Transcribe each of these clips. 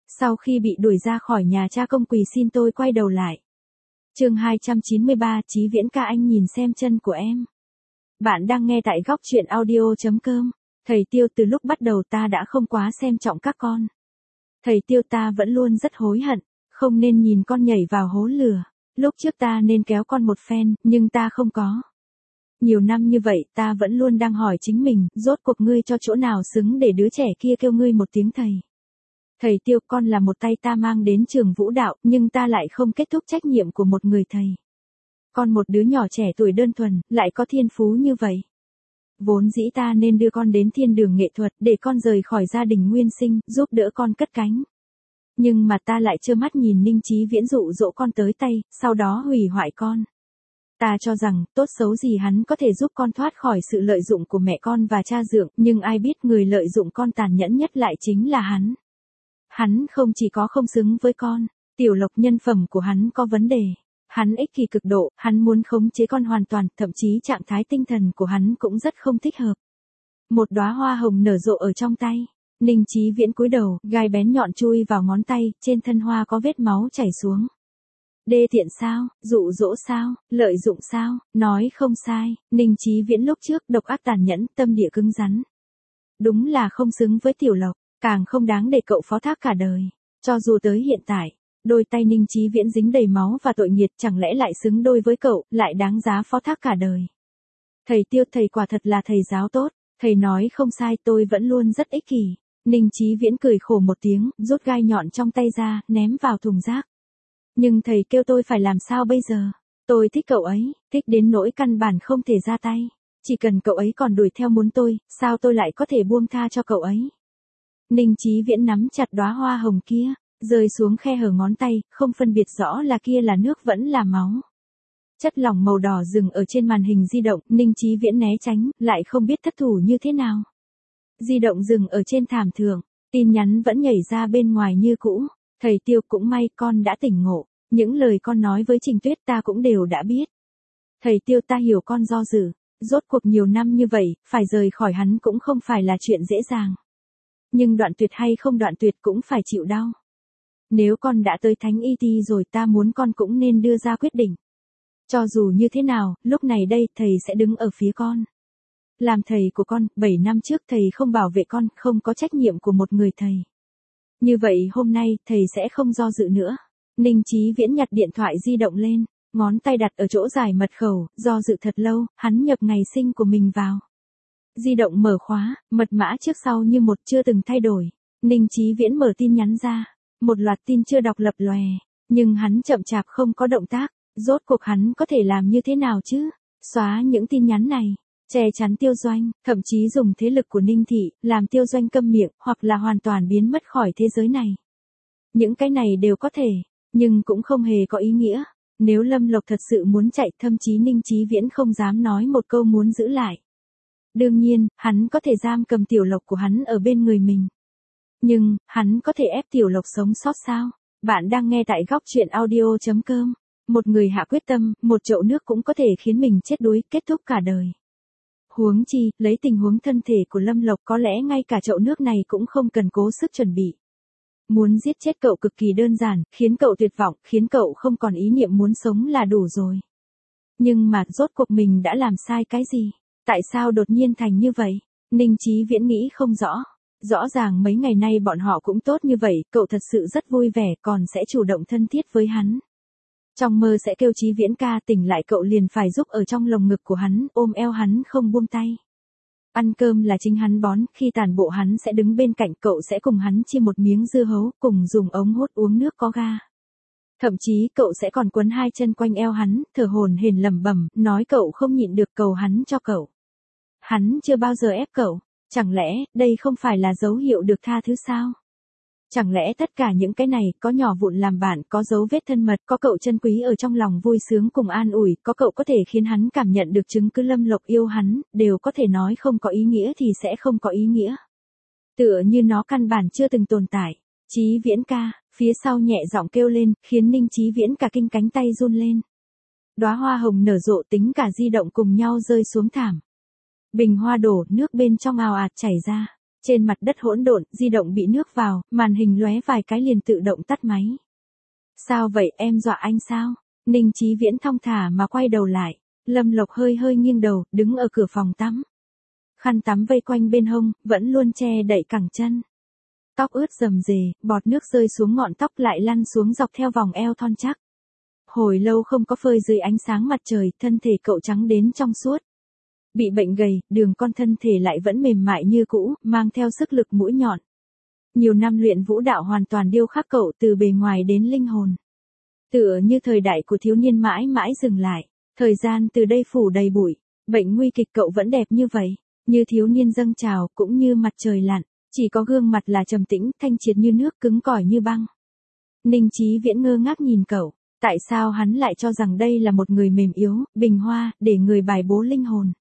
Sau khi bị đuổi ra khỏi nhà cha công quỳ xin tôi quay đầu lại. Chương 293 Chí Viễn ca anh nhìn xem chân của em. Bạn đang nghe tại góc truyện audio.com. Thầy Tiêu từ lúc bắt đầu ta đã không quá xem trọng các con. Thầy Tiêu ta vẫn luôn rất hối hận, không nên nhìn con nhảy vào hố lửa. Lúc trước ta nên kéo con một phen, nhưng ta không có. Nhiều năm như vậy ta vẫn luôn đang hỏi chính mình, rốt cuộc ngươi cho chỗ nào xứng để đứa trẻ kia kêu ngươi một tiếng thầy. Thầy Tiêu, con là một tay ta mang đến trường vũ đạo, nhưng ta lại không kết thúc trách nhiệm của một người thầy. Con một đứa nhỏ trẻ tuổi đơn thuần, lại có thiên phú như vậy. Vốn dĩ ta nên đưa con đến thiên đường nghệ thuật, để con rời khỏi gia đình nguyên sinh, giúp đỡ con cất cánh. Nhưng mà ta lại trơ mắt nhìn Ninh Chí Viễn dụ dỗ con tới tay, sau đó hủy hoại con. Ta cho rằng, tốt xấu gì hắn có thể giúp con thoát khỏi sự lợi dụng của mẹ con và cha dượng, nhưng ai biết người lợi dụng con tàn nhẫn nhất lại chính là hắn. Hắn không chỉ có không xứng với con, Tiểu Lộc nhân phẩm của hắn có vấn đề. Hắn ích kỷ cực độ, hắn muốn khống chế con hoàn toàn, thậm chí trạng thái tinh thần của hắn cũng rất không thích hợp. Một đóa hoa hồng nở rộ ở trong tay. Ninh Chí Viễn cúi đầu, gai bén nhọn chui vào ngón tay, trên thân hoa có vết máu chảy xuống. Đê tiện sao, dụ dỗ sao, lợi dụng sao, nói không sai, Ninh Chí Viễn lúc trước độc ác tàn nhẫn, tâm địa cứng rắn. Đúng là không xứng với Tiểu Lộc, càng không đáng để cậu phó thác cả đời. Cho dù tới hiện tại, đôi tay Ninh Chí Viễn dính đầy máu và tội nghiệt, chẳng lẽ lại xứng đôi với cậu, lại đáng giá phó thác cả đời. Thầy Tiêu, thầy quả thật là thầy giáo tốt, thầy nói không sai, tôi vẫn luôn rất ích kỷ. Ninh Chí Viễn cười khổ một tiếng, rút gai nhọn trong tay ra, ném vào thùng rác. Nhưng thầy kêu tôi phải làm sao bây giờ? Tôi thích cậu ấy, thích đến nỗi căn bản không thể ra tay. Chỉ cần cậu ấy còn đuổi theo muốn tôi, sao tôi lại có thể buông tha cho cậu ấy? Ninh Chí Viễn nắm chặt đóa hoa hồng kia, rơi xuống khe hở ngón tay, không phân biệt rõ là kia là nước vẫn là máu. Chất lỏng màu đỏ dừng ở trên màn hình di động, Ninh Chí Viễn né tránh, lại không biết thất thủ như thế nào. Di động dừng ở trên thảm thượng, tin nhắn vẫn nhảy ra bên ngoài như cũ. Thầy Tiêu, cũng may con đã tỉnh ngộ, những lời con nói với Trình Tuyết ta cũng đều đã biết. Thầy Tiêu, ta hiểu con do dự, rốt cuộc nhiều năm như vậy, phải rời khỏi hắn cũng không phải là chuyện dễ dàng. Nhưng đoạn tuyệt hay không đoạn tuyệt cũng phải chịu đau. Nếu con đã tới Thánh Y Ti rồi, ta muốn con cũng nên đưa ra quyết định. Cho dù như thế nào, lúc này đây thầy sẽ đứng ở phía con. Làm thầy của con, 7 năm trước thầy không bảo vệ con, không có trách nhiệm của một người thầy. Như vậy hôm nay, thầy sẽ không do dự nữa. Ninh Chí Viễn nhặt điện thoại di động lên, ngón tay đặt ở chỗ giải mật khẩu, do dự thật lâu, hắn nhập ngày sinh của mình vào. Di động mở khóa, mật mã trước sau như một chưa từng thay đổi. Ninh Chí Viễn mở tin nhắn ra, một loạt tin chưa đọc lập lòe, nhưng hắn chậm chạp không có động tác, rốt cuộc hắn có thể làm như thế nào chứ? Xóa những tin nhắn này, che chắn Tiêu Doanh, thậm chí dùng thế lực của Ninh Thị, làm Tiêu Doanh câm miệng, hoặc là hoàn toàn biến mất khỏi thế giới này. Những cái này đều có thể, nhưng cũng không hề có ý nghĩa. Nếu Lâm Lộc thật sự muốn chạy, thậm chí Ninh Chí Viễn không dám nói một câu muốn giữ lại. Đương nhiên, hắn có thể giam cầm Tiểu Lộc của hắn ở bên người mình. Nhưng, hắn có thể ép Tiểu Lộc sống sót sao? Bạn đang nghe tại góc truyện audio.com. Một người hạ quyết tâm, một chậu nước cũng có thể khiến mình chết đuối, kết thúc cả đời. Huống chi, lấy tình huống thân thể của Lâm Lộc, có lẽ ngay cả chậu nước này cũng không cần cố sức chuẩn bị. Muốn giết chết cậu cực kỳ đơn giản, khiến cậu tuyệt vọng, khiến cậu không còn ý niệm muốn sống là đủ rồi. Nhưng mà, rốt cuộc mình đã làm sai cái gì? Tại sao đột nhiên thành như vậy? Ninh Chí Viễn nghĩ không rõ. Rõ ràng mấy ngày nay bọn họ cũng tốt như vậy, cậu thật sự rất vui vẻ, còn sẽ chủ động thân thiết với hắn. Trong mơ sẽ kêu Chí Viễn ca, tỉnh lại cậu liền phải giúp ở trong lồng ngực của hắn, ôm eo hắn không buông tay. Ăn cơm là chính hắn bón, khi tàn bộ hắn sẽ đứng bên cạnh, cậu sẽ cùng hắn chia một miếng dưa hấu, cùng dùng ống hút uống nước có ga. Thậm chí cậu sẽ còn quấn hai chân quanh eo hắn, thở hổn hển lẩm bẩm, nói cậu không nhịn được cầu hắn cho cậu. Hắn chưa bao giờ ép cậu, chẳng lẽ đây không phải là dấu hiệu được tha thứ sao? Chẳng lẽ tất cả những cái này, có nhỏ vụn làm bạn, có dấu vết thân mật, có cậu chân quý ở trong lòng vui sướng cùng an ủi, có cậu có thể khiến hắn cảm nhận được chứng cứ Lâm Lộc yêu hắn, đều có thể nói không có ý nghĩa thì sẽ không có ý nghĩa. Tựa như nó căn bản chưa từng tồn tại. Chí Viễn ca, phía sau nhẹ giọng kêu lên, khiến Ninh Chí Viễn cả kinh cánh tay run lên. Đóa hoa hồng nở rộ, tính cả di động cùng nhau rơi xuống thảm. Bình hoa đổ, nước bên trong ào ạt chảy ra. Trên mặt đất hỗn độn, di động bị nước vào, màn hình lóe vài cái liền tự động tắt máy. Sao vậy, em dọa anh sao? Ninh Chí Viễn thong thả mà quay đầu lại. Lâm Lộc hơi hơi nghiêng đầu, đứng ở cửa phòng tắm. Khăn tắm vây quanh bên hông, vẫn luôn che đậy cẳng chân. Tóc ướt rầm rề, bọt nước rơi xuống ngọn tóc lại lăn xuống dọc theo vòng eo thon chắc. Hồi lâu không có phơi dưới ánh sáng mặt trời, thân thể cậu trắng đến trong suốt. Bị bệnh gầy, đường con thân thể lại vẫn mềm mại như cũ, mang theo sức lực mũi nhọn. Nhiều năm luyện vũ đạo hoàn toàn điêu khắc cậu từ bề ngoài đến linh hồn. Tựa như thời đại của thiếu niên mãi mãi dừng lại, thời gian từ đây phủ đầy bụi, bệnh nguy kịch cậu vẫn đẹp như vậy, như thiếu niên dâng trào cũng như mặt trời lặn, chỉ có gương mặt là trầm tĩnh, thanh triệt như nước, cứng cỏi như băng. Ninh Chí Viễn ngơ ngác nhìn cậu, tại sao hắn lại cho rằng đây là một người mềm yếu, bình hoa, để người bài bố linh hồn.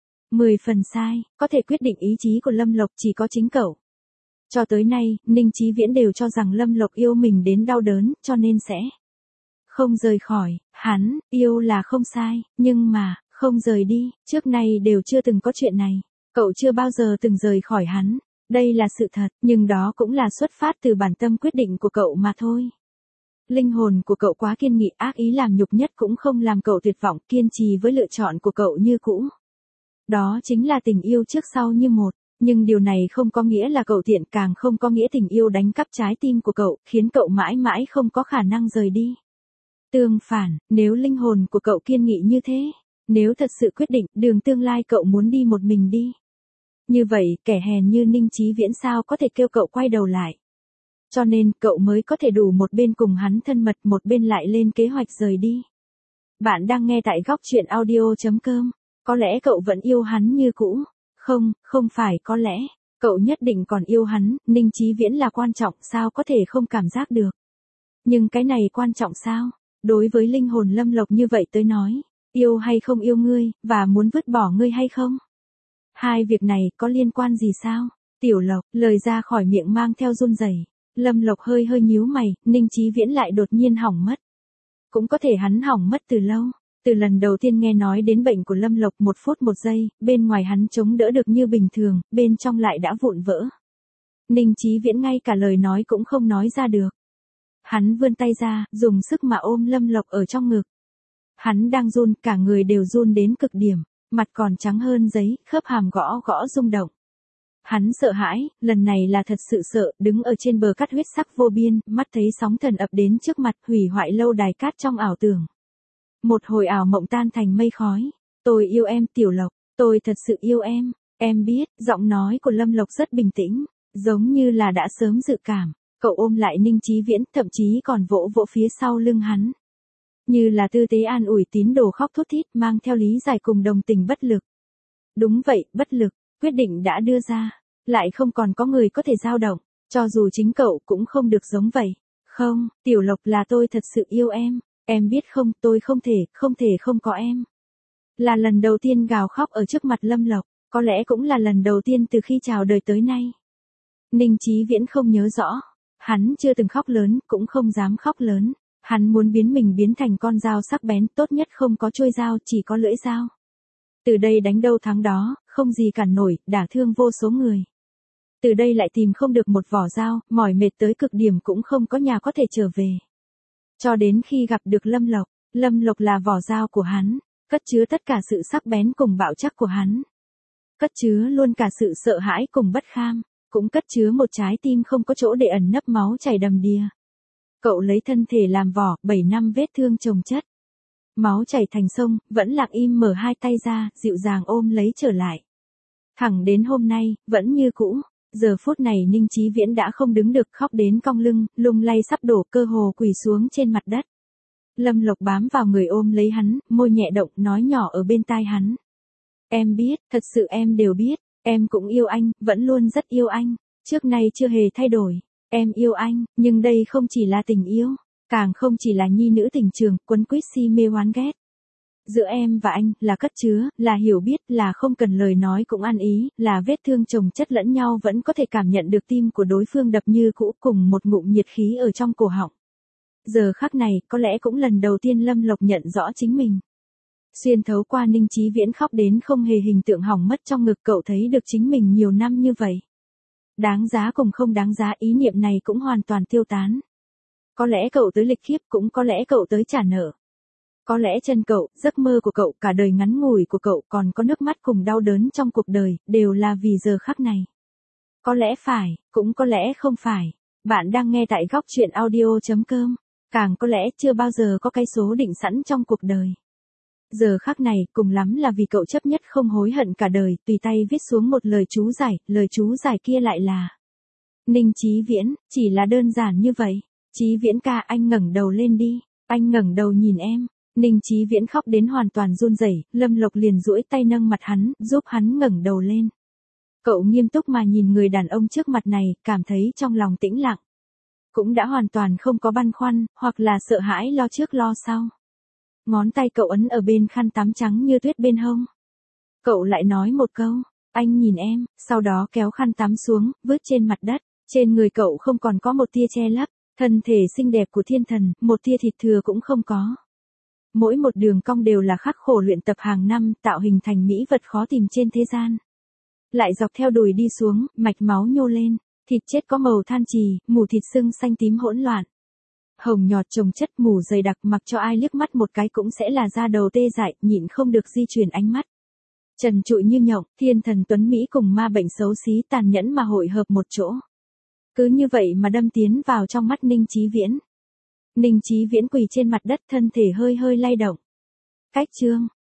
10 phần sai, có thể quyết định ý chí của Lâm Lộc chỉ có chính cậu. Cho tới nay, Ninh Chí Viễn đều cho rằng Lâm Lộc yêu mình đến đau đớn, cho nên sẽ không rời khỏi. Hắn, yêu là không sai, nhưng mà, không rời đi, trước nay đều chưa từng có chuyện này. Cậu chưa bao giờ từng rời khỏi hắn. Đây là sự thật, nhưng đó cũng là xuất phát từ bản tâm quyết định của cậu mà thôi. Linh hồn của cậu quá kiên nghị, ác ý làm nhục nhất cũng không làm cậu tuyệt vọng, kiên trì với lựa chọn của cậu như cũ. Đó chính là tình yêu trước sau như một, nhưng điều này không có nghĩa là cậu tiện, càng không có nghĩa tình yêu đánh cắp trái tim của cậu, khiến cậu mãi mãi không có khả năng rời đi. Tương phản, nếu linh hồn của cậu kiên nghị như thế, nếu thật sự quyết định đường tương lai cậu muốn đi một mình đi. Như vậy, kẻ hèn như Ninh Chí Viễn sao có thể kêu cậu quay đầu lại. Cho nên, cậu mới có thể đủ một bên cùng hắn thân mật, một bên lại lên kế hoạch rời đi. Bạn đang nghe tại góc truyện audio.com. Có lẽ cậu vẫn yêu hắn như cũ. Không, không phải có lẽ. Cậu nhất định còn yêu hắn, Ninh Chí Viễn là quan trọng, sao có thể không cảm giác được. Nhưng cái này quan trọng sao? Đối với linh hồn Lâm Lộc như vậy tới nói, yêu hay không yêu ngươi, và muốn vứt bỏ ngươi hay không? Hai việc này có liên quan gì sao? Tiểu Lộc, lời ra khỏi miệng mang theo run rẩy. Lâm Lộc hơi hơi nhíu mày, Ninh Chí Viễn lại đột nhiên hỏng mất. Cũng có thể hắn hỏng mất từ lâu. Từ lần đầu tiên nghe nói đến bệnh của Lâm Lộc 1 phút 1 giây, bên ngoài hắn chống đỡ được như bình thường, bên trong lại đã vụn vỡ. Ninh Chí Viễn ngay cả lời nói cũng không nói ra được. Hắn vươn tay ra, dùng sức mà ôm Lâm Lộc ở trong ngực. Hắn đang run, cả người đều run đến cực điểm, mặt còn trắng hơn giấy, khớp hàm gõ gõ rung động. Hắn sợ hãi, lần này là thật sự sợ, đứng ở trên bờ cát huyết sắc vô biên, mắt thấy sóng thần ập đến trước mặt, hủy hoại lâu đài cát trong ảo tưởng. Một hồi ảo mộng tan thành mây khói. Tôi yêu em Tiểu Lộc, tôi thật sự yêu em biết, giọng nói của Lâm Lộc rất bình tĩnh, giống như là đã sớm dự cảm. Cậu ôm lại Ninh Chí Viễn, thậm chí còn vỗ vỗ phía sau lưng hắn. Như là tư tế an ủi tín đồ khóc thút thít, mang theo lý giải cùng đồng tình bất lực. Đúng vậy, bất lực, quyết định đã đưa ra, lại không còn có người có thể dao động, cho dù chính cậu cũng không được giống vậy. Không, Tiểu Lộc, là tôi thật sự yêu em biết không, tôi không thể không có em. Là lần đầu tiên gào khóc ở trước mặt Lâm Lộc, có lẽ cũng là lần đầu tiên từ khi chào đời tới nay. Ninh Chí Viễn không nhớ rõ, hắn chưa từng khóc lớn, cũng không dám khóc lớn. Hắn muốn biến mình biến thành con dao sắc bén, tốt nhất không có chuôi dao, chỉ có lưỡi dao. Từ đây đánh đâu thắng đó, không gì cản nổi, đả thương vô số người. Từ đây lại tìm không được một vỏ dao, mỏi mệt tới cực điểm cũng không có nhà có thể trở về. Cho đến khi gặp được Lâm Lộc là vỏ dao của hắn, cất chứa tất cả sự sắc bén cùng bạo chắc của hắn. Cất chứa luôn cả sự sợ hãi cùng bất kham, cũng cất chứa một trái tim không có chỗ để ẩn nấp, máu chảy đầm đìa. Cậu lấy thân thể làm vỏ, 7 năm vết thương chồng chất. Máu chảy thành sông, vẫn lặng im mở hai tay ra, dịu dàng ôm lấy trở lại. Thẳng đến hôm nay, vẫn như cũ. Giờ phút này Ninh Chí Viễn đã không đứng được, khóc đến cong lưng, lung lay sắp đổ, cơ hồ quỳ xuống trên mặt đất. Lâm Lộc bám vào người ôm lấy hắn, môi nhẹ động, nói nhỏ ở bên tai hắn. Em biết, thật sự em đều biết, em cũng yêu anh, vẫn luôn rất yêu anh, trước nay chưa hề thay đổi. Em yêu anh, nhưng đây không chỉ là tình yêu, càng không chỉ là nhi nữ tình trường, quấn quýt si mê oán ghét. Giữa em và anh, là cất chứa, là hiểu biết, là không cần lời nói cũng ăn ý, là vết thương chồng chất lẫn nhau vẫn có thể cảm nhận được tim của đối phương đập như cũ, cùng một ngụm nhiệt khí ở trong cổ họng. Giờ khắc này, có lẽ cũng lần đầu tiên Lâm Lộc nhận rõ chính mình. Xuyên thấu qua Ninh Chí Viễn khóc đến không hề hình tượng hỏng mất trong ngực, cậu thấy được chính mình nhiều năm như vậy. Đáng giá cùng không đáng giá, ý niệm này cũng hoàn toàn tiêu tán. Có lẽ cậu tới lịch khiếp, cũng có lẽ cậu tới trả nợ. Có lẽ chân cậu, giấc mơ của cậu, cả đời ngắn ngủi của cậu, còn có nước mắt cùng đau đớn trong cuộc đời, đều là vì giờ khắc này. Có lẽ phải, cũng có lẽ không phải. Bạn đang nghe tại góc chuyện audio.com. Càng có lẽ chưa bao giờ có cái số định sẵn trong cuộc đời. Giờ khắc này, cùng lắm là vì cậu chấp nhất không hối hận cả đời, tùy tay viết xuống một lời chú giải, lời chú giải kia lại là Ninh Chí Viễn, chỉ là đơn giản như vậy. Chí Viễn ca, anh ngẩng đầu lên đi, anh ngẩng đầu nhìn em. Ninh Chí Viễn khóc đến hoàn toàn run rẩy, Lâm Lộc liền duỗi tay nâng mặt hắn, giúp hắn ngẩng đầu lên. Cậu nghiêm túc mà nhìn người đàn ông trước mặt này, cảm thấy trong lòng tĩnh lặng. Cũng đã hoàn toàn không có băn khoăn, hoặc là sợ hãi lo trước lo sau. Ngón tay cậu ấn ở bên khăn tắm trắng như tuyết bên hông. Cậu lại nói một câu, anh nhìn em, sau đó kéo khăn tắm xuống, vứt trên mặt đất. Trên người cậu không còn có một tia che lấp, thân thể xinh đẹp của thiên thần, một tia thịt thừa cũng không có. Mỗi một đường cong đều là khắc khổ luyện tập hàng năm, tạo hình thành mỹ vật khó tìm trên thế gian. Lại dọc theo đùi đi xuống, mạch máu nhô lên, thịt chết có màu than trì, mủ thịt sưng xanh tím hỗn loạn. Hồng nhọt chồng chất, mủ dày đặc, mặc cho ai liếc mắt một cái cũng sẽ là da đầu tê dại, nhịn không được di chuyển ánh mắt. Trần trụi như nhộng, thiên thần tuấn Mỹ cùng ma bệnh xấu xí tàn nhẫn mà hội hợp một chỗ. Cứ như vậy mà đâm tiến vào trong mắt Ninh Chí Viễn. Ninh Chí Viễn quỳ trên mặt đất, thân thể hơi hơi lay động. Cách chương